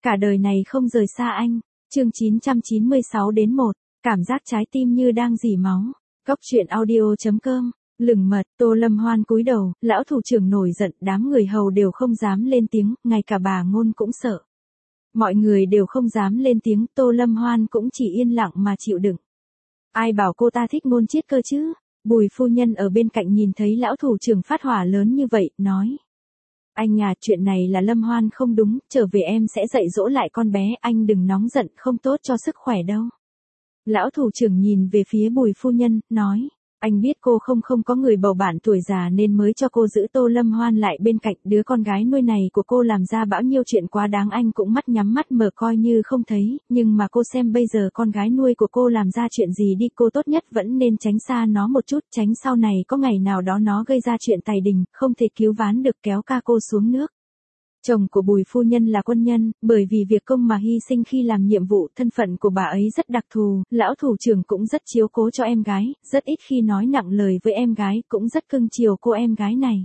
cả đời này không rời xa anh. Chương 996-1, cảm giác trái tim như đang rỉ máu. Góc truyện audio.com. Lừng mật, Tô Lâm Hoan cúi đầu, lão thủ trưởng nổi giận, đám người hầu đều không dám lên tiếng, ngay cả bà Ngôn cũng sợ. Mọi người đều không dám lên tiếng, Tô Lâm Hoan cũng chỉ yên lặng mà chịu đựng. Ai bảo cô ta thích Ngôn Chiết cơ chứ? Bùi phu nhân ở bên cạnh nhìn thấy lão thủ trưởng phát hỏa lớn như vậy, nói. Anh à, chuyện này là Lâm Hoan không đúng, trở về em sẽ dạy dỗ lại con bé, anh đừng nóng giận, không tốt cho sức khỏe đâu. Lão thủ trưởng nhìn về phía Bùi phu nhân, nói. Anh biết cô không có người bầu bạn tuổi già nên mới cho cô giữ Tô Lâm Hoan lại bên cạnh, đứa con gái nuôi này của cô làm ra bão nhiêu chuyện quá đáng, anh cũng mắt nhắm mắt mở coi như không thấy, nhưng mà cô xem bây giờ con gái nuôi của cô làm ra chuyện gì đi, cô tốt nhất vẫn nên tránh xa nó một chút, tránh sau này có ngày nào đó nó gây ra chuyện tài đình, không thể cứu vãn được, kéo ca cô xuống nước. Chồng của Bùi phu nhân là quân nhân, bởi vì việc công mà hy sinh khi làm nhiệm vụ, thân phận của bà ấy rất đặc thù, lão thủ trưởng cũng rất chiếu cố cho em gái, rất ít khi nói nặng lời với em gái, cũng rất cưng chiều cô em gái này.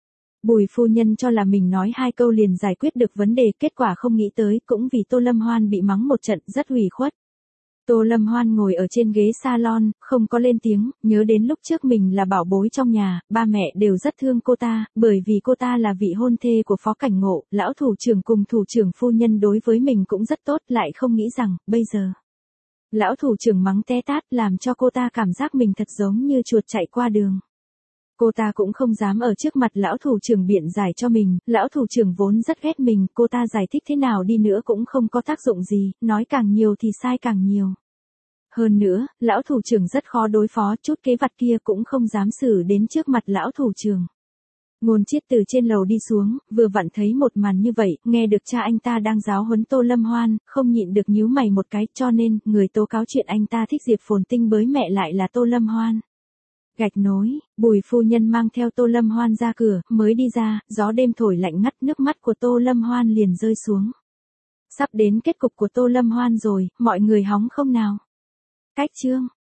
Bùi phu nhân cho là mình nói 2 câu liền giải quyết được vấn đề, kết quả không nghĩ tới, cũng vì Tô Lâm Hoan bị mắng một trận, rất ủy khuất. Tô Lâm Hoan ngồi ở trên ghế salon, không có lên tiếng, nhớ đến lúc trước mình là bảo bối trong nhà, ba mẹ đều rất thương cô ta, bởi vì cô ta là vị hôn thê của Phó Cảnh Ngộ, lão thủ trưởng cùng thủ trưởng phu nhân đối với mình cũng rất tốt, lại không nghĩ rằng, bây giờ. Lão thủ trưởng mắng té tát làm cho cô ta cảm giác mình thật giống như chuột chạy qua đường. Cô ta cũng không dám ở trước mặt lão thủ trưởng biện giải cho mình, lão thủ trưởng vốn rất ghét mình, cô ta giải thích thế nào đi nữa cũng không có tác dụng gì, nói càng nhiều thì sai càng nhiều. Hơn nữa, lão thủ trưởng rất khó đối phó, chút kế vặt kia cũng không dám xử đến trước mặt lão thủ trưởng. Ngôn Chiết từ trên lầu đi xuống, vừa vặn thấy một màn như vậy, nghe được cha anh ta đang giáo huấn Tô Lâm Hoan, không nhịn được nhíu mày một cái, cho nên, người tố cáo chuyện anh ta thích Diệp Phồn Tinh bới mẹ lại là Tô Lâm Hoan. Gạch nối, Bùi phu nhân mang theo Tô Lâm Hoan ra cửa, mới đi ra, gió đêm thổi lạnh ngắt, nước mắt của Tô Lâm Hoan liền rơi xuống. Sắp đến kết cục của Tô Lâm Hoan rồi, mọi người hóng không nào? Cách chương